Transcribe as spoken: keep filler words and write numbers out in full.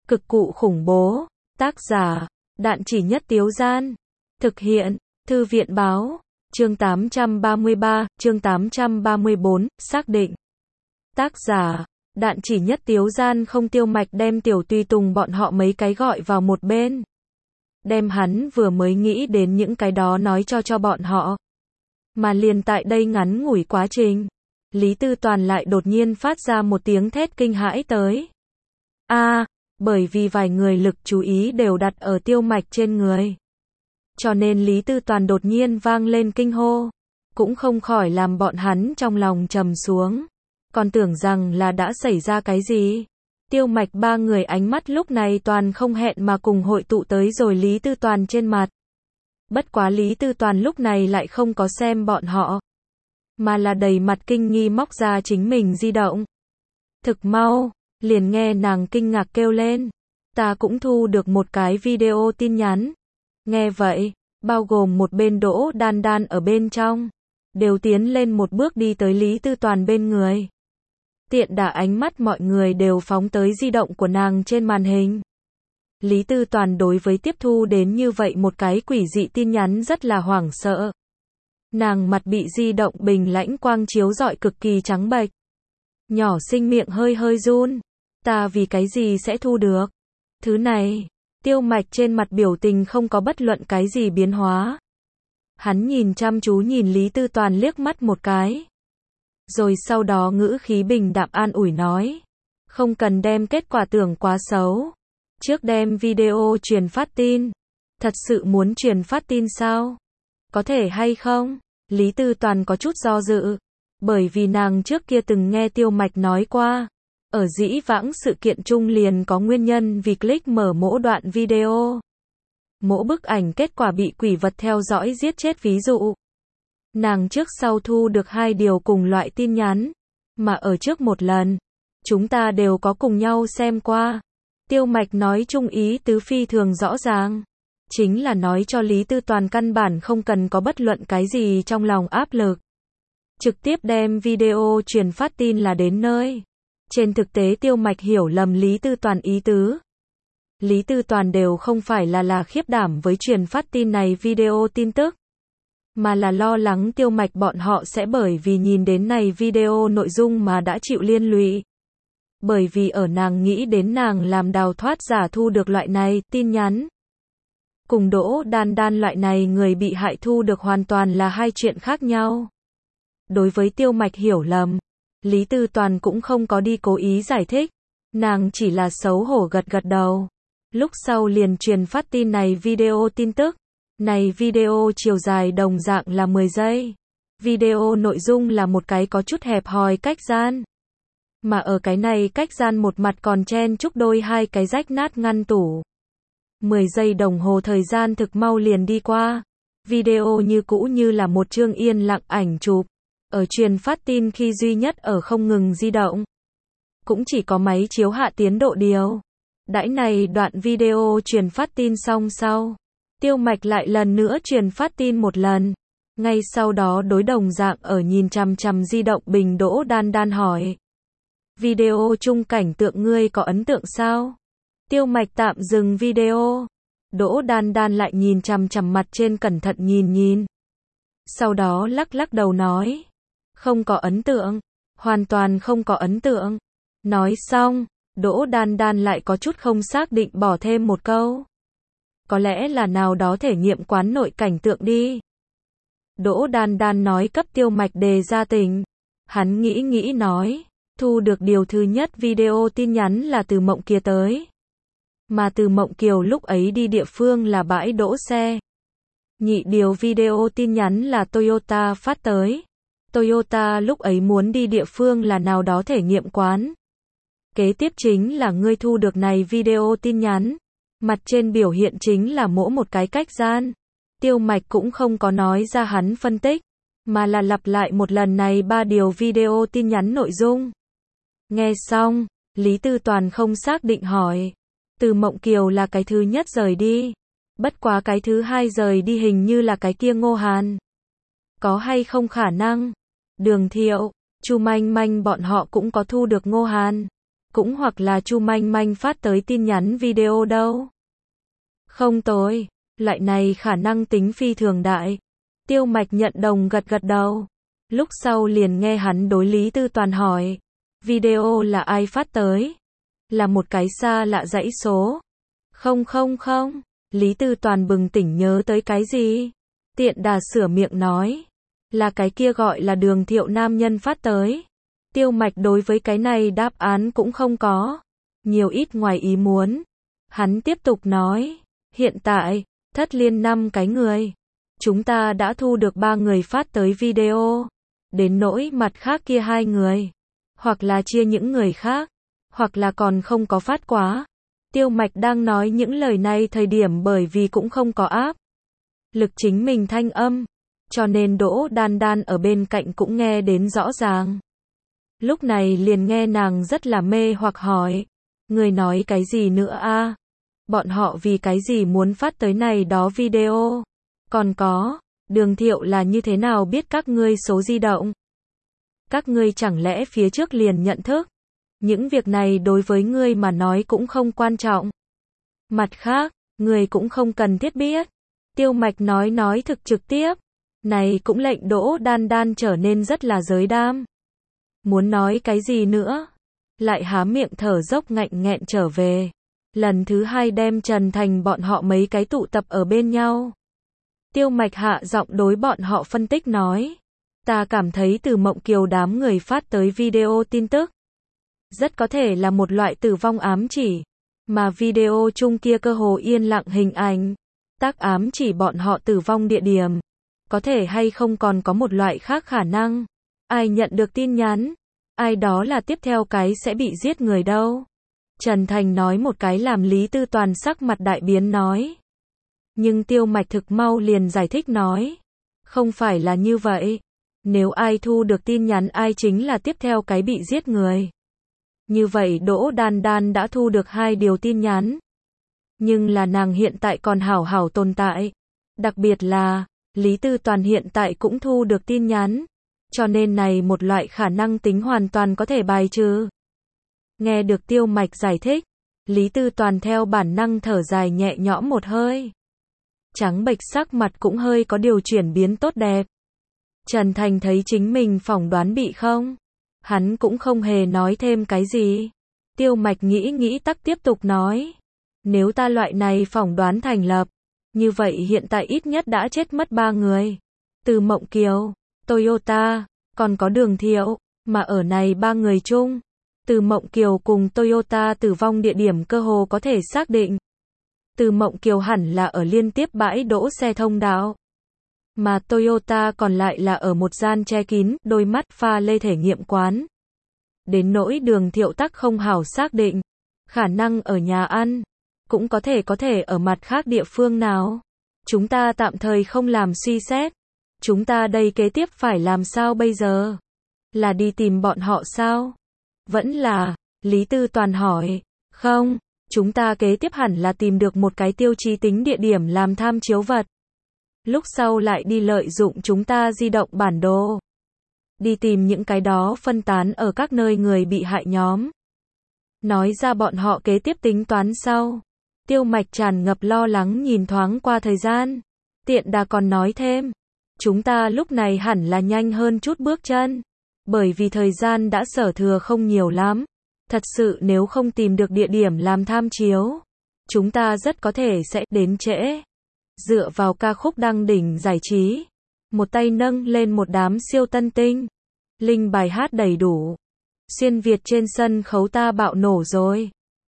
Cực cụ khủng bố. Tác giả, Đạn Chỉ Nhất Tiếu Gian. Thực hiện, Thư viện Báo. Chương tám trăm ba mươi ba, chương tám trăm ba mươi bốn, xác định. Tác giả, Đạn Chỉ Nhất Tiếu Gian. Không Tiêu Mạch đem Tiểu Tùy Tùng bọn họ mấy cái gọi vào một bên. Đem hắn vừa mới nghĩ đến những cái đó nói cho cho bọn họ. Mà liền tại đây ngắn ngủi quá trình, Lý Tư Toàn lại đột nhiên phát ra một tiếng thét kinh hãi tới. A, bởi vì vài người lực chú ý đều đặt ở Tiêu Mạch trên người. Cho nên Lý Tư Toàn đột nhiên vang lên kinh hô, cũng không khỏi làm bọn hắn trong lòng trầm xuống. Còn tưởng rằng là đã xảy ra cái gì. Tiêu Mạch ba người ánh mắt lúc này toàn không hẹn mà cùng hội tụ tới rồi Lý Tư Toàn trên mặt. Bất quá Lý Tư Toàn lúc này lại không có xem bọn họ, mà là đầy mặt kinh nghi móc ra chính mình di động. Thực mau, liền nghe nàng kinh ngạc kêu lên. Ta cũng thu được một cái video tin nhắn. Nghe vậy, bao gồm một bên Đỗ Đan Đan ở bên trong, đều tiến lên một bước đi tới Lý Tư Toàn bên người. Tiện đả ánh mắt mọi người đều phóng tới di động của nàng trên màn hình. Lý Tư Toàn đối với tiếp thu đến như vậy một cái quỷ dị tin nhắn rất là hoảng sợ. Nàng mặt bị di động bình lãnh quang chiếu rọi cực kỳ trắng bệch. Nhỏ xinh miệng hơi hơi run. Ta vì cái gì sẽ thu được thứ này? Tiêu Mạch trên mặt biểu tình không có bất luận cái gì biến hóa. Hắn nhìn chăm chú nhìn Lý Tư Toàn liếc mắt một cái. Rồi sau đó ngữ khí bình đạm an ủi nói. Không cần đem kết quả tưởng quá xấu. Trước đem video truyền phát tin. Thật sự muốn truyền phát tin sao? Có thể hay không? Lý Tư Toàn có chút do dự. Bởi vì nàng trước kia từng nghe Tiêu Mạch nói qua. Ở dĩ vãng sự kiện chung liền có nguyên nhân vì click mở mỗi đoạn video. Mỗi bức ảnh kết quả bị quỷ vật theo dõi giết chết ví dụ. Nàng trước sau thu được hai điều cùng loại tin nhắn. Mà ở trước một lần, chúng ta đều có cùng nhau xem qua. Tiêu Mạch nói chung ý tứ phi thường rõ ràng. Chính là nói cho Lý Tư Toàn căn bản không cần có bất luận cái gì trong lòng áp lực. Trực tiếp đem video truyền phát tin là đến nơi. Trên thực tế Tiêu Mạch hiểu lầm Lý Tư Toàn ý tứ. Lý Tư Toàn đều không phải là là khiếp đảm với truyền phát tin này video tin tức. Mà là lo lắng Tiêu Mạch bọn họ sẽ bởi vì nhìn đến này video nội dung mà đã chịu liên lụy. Bởi vì ở nàng nghĩ đến nàng làm đào thoát giả thu được loại này tin nhắn. Cùng Đỗ Đan Đan loại này người bị hại thu được hoàn toàn là hai chuyện khác nhau. Đối với Tiêu Mạch hiểu lầm, Lý Tư Toàn cũng không có đi cố ý giải thích. Nàng chỉ là xấu hổ gật gật đầu. Lúc sau liền truyền phát tin này video tin tức. Này video chiều dài đồng dạng là mười giây. Video nội dung là một cái có chút hẹp hòi cách gian. Mà ở cái này cách gian một mặt còn chen chúc đôi hai cái rách nát ngăn tủ. mười giây đồng hồ thời gian thực mau liền đi qua. Video như cũ như là một chương yên lặng ảnh chụp. Ở truyền phát tin khi duy nhất ở không ngừng di động. Cũng chỉ có máy chiếu hạ tiến độ điều. Đãi này đoạn video truyền phát tin xong sau. Tiêu Mạch lại lần nữa truyền phát tin một lần. Ngay sau đó đối đồng dạng ở nhìn chằm chằm di động bình Đỗ Đan Đan hỏi. Video chung cảnh tượng ngươi có ấn tượng sao? Tiêu Mạch tạm dừng video. Đỗ Đan Đan lại nhìn chằm chằm mặt trên cẩn thận nhìn nhìn. Sau đó lắc lắc đầu nói. Không có ấn tượng. Hoàn toàn không có ấn tượng. Nói xong, Đỗ Đan Đan lại có chút không xác định bỏ thêm một câu. Có lẽ là nào đó thể nghiệm quán nội cảnh tượng đi. Đỗ Đan Đan nói cấp Tiêu Mạch đề ra tình. Hắn nghĩ nghĩ nói. Thu được điều thứ nhất video tin nhắn là từ Mộng Kiều tới. Mà từ Mộng Kiều lúc ấy đi địa phương là bãi đỗ xe. Nhị điều video tin nhắn là Toyota phát tới. Toyota lúc ấy muốn đi địa phương là nào đó thể nghiệm quán. Kế tiếp chính là ngươi thu được này video tin nhắn. Mặt trên biểu hiện chính là mỗi một cái cách gian. Tiêu Mạch cũng không có nói ra hắn phân tích, mà là lặp lại một lần này ba điều video tin nhắn nội dung. Nghe xong, Lý Tư Toàn không xác định hỏi. Từ Mộng Kiều là cái thứ nhất rời đi. Bất quá cái thứ hai rời đi hình như là cái kia Ngô Hàn. Có hay không khả năng? Đường Thiệu, Chu Manh Manh bọn họ cũng có thu được Ngô Hàn. Cũng hoặc là Chu Manh Manh phát tới tin nhắn video đâu. Không tối, loại này khả năng tính phi thường đại. Tiêu Mạch nhận đồng gật gật đầu. Lúc sau liền nghe hắn đối Lý Tư Toàn hỏi. Video là ai phát tới? Là một cái xa lạ dãy số. Không không không. Lý Tư Toàn bừng tỉnh nhớ tới cái gì? Tiện đà sửa miệng nói. Là cái kia gọi là Đường Thiệu nam nhân phát tới. Tiêu Mạch đối với cái này đáp án cũng không có nhiều ít ngoài ý muốn. Hắn tiếp tục nói. Hiện tại, Thất Liên năm cái người. Chúng ta đã thu được ba người phát tới video. Đến nỗi mặt khác kia hai người. Hoặc là chia những người khác. Hoặc là còn không có phát quá. Tiêu Mạch đang nói những lời này thời điểm bởi vì cũng không có áp lực chính mình thanh âm. Cho nên Đỗ Đan Đan ở bên cạnh cũng nghe đến rõ ràng. Lúc này liền nghe nàng rất là mê hoặc hỏi. Người nói cái gì nữa a? Bọn họ vì cái gì muốn phát tới này đó video? Còn có, Đường Thiệu là như thế nào biết các ngươi số di động? Các ngươi chẳng lẽ phía trước liền nhận thức? Những việc này đối với ngươi mà nói cũng không quan trọng. Mặt khác, ngươi cũng không cần thiết biết. Tiêu Mạch nói nói thực trực tiếp. Này cũng lệnh Đỗ Đan Đan trở nên rất là giới đam. Muốn nói cái gì nữa? Lại há miệng thở dốc ngạnh nghẹn trở về. Lần thứ hai đem Trần Thành bọn họ mấy cái tụ tập ở bên nhau. Tiêu Mạch hạ giọng đối bọn họ phân tích nói. Ta cảm thấy Từ Mộng Kiều đám người phát tới video tin tức. Rất có thể là một loại tử vong ám chỉ. Mà video chung kia cơ hồ yên lặng hình ảnh. Tác ám chỉ bọn họ tử vong địa điểm. Có thể hay không còn có một loại khác khả năng. Ai nhận được tin nhắn? Ai đó là tiếp theo cái sẽ bị giết người đâu? Trần Thành nói một cái làm Lý Tư Toàn sắc mặt đại biến nói. Nhưng Tiêu Mạch thực mau liền giải thích nói. Không phải là như vậy. Nếu ai thu được tin nhắn ai chính là tiếp theo cái bị giết người. Như vậy Đỗ Đan Đan đã thu được hai điều tin nhắn. Nhưng là nàng hiện tại còn hảo hảo tồn tại. Đặc biệt là, Lý Tư Toàn hiện tại cũng thu được tin nhắn. Cho nên này một loại khả năng tính hoàn toàn có thể bài trừ. Nghe được Tiêu Mạch giải thích, Lý Tư Toàn theo bản năng thở dài nhẹ nhõm một hơi. Trắng bệch sắc mặt cũng hơi có điều chuyển biến tốt đẹp. Trần Thành thấy chính mình phỏng đoán bị không? Hắn cũng không hề nói thêm cái gì. Tiêu Mạch nghĩ nghĩ tắc tiếp tục nói. Nếu ta loại này phỏng đoán thành lập, như vậy hiện tại ít nhất đã chết mất ba người. Từ Mộng Kiều, Toyota, còn có Đường Thiệu, mà ở này ba người chung. Từ Mộng Kiều cùng Toyota tử vong địa điểm cơ hồ có thể xác định. Từ Mộng Kiều hẳn là ở liên tiếp bãi đỗ xe thông đạo. Mà Toyota còn lại là ở một gian che kín, đôi mắt pha lê thể nghiệm quán. Đến nỗi Đường Thiệu tắc không hảo xác định. Khả năng ở nhà ăn. Cũng có thể có thể ở mặt khác địa phương nào. Chúng ta tạm thời không làm suy xét. Chúng ta đây kế tiếp phải làm sao bây giờ? Là đi tìm bọn họ sao? Vẫn là, Lý Tư Toàn hỏi. Không, chúng ta kế tiếp hẳn là tìm được một cái tiêu chí tính địa điểm làm tham chiếu vật. Lúc sau lại đi lợi dụng chúng ta di động bản đồ. Đi tìm những cái đó phân tán ở các nơi người bị hại nhóm. Nói ra bọn họ kế tiếp tính toán sau. Tiêu Mạch tràn ngập lo lắng nhìn thoáng qua thời gian. Tiện đà còn nói thêm. Chúng ta lúc này hẳn là nhanh hơn chút bước chân. Bởi vì thời gian đã sở thừa không nhiều lắm. Thật sự nếu không tìm được địa điểm làm tham chiếu, chúng ta rất có thể sẽ đến trễ. Dựa vào ca khúc đăng đỉnh giải trí. Một tay nâng lên một đám siêu tân tinh. Linh bài hát đầy đủ. Xuyên Việt trên sân khấu ta bạo nổ rồi.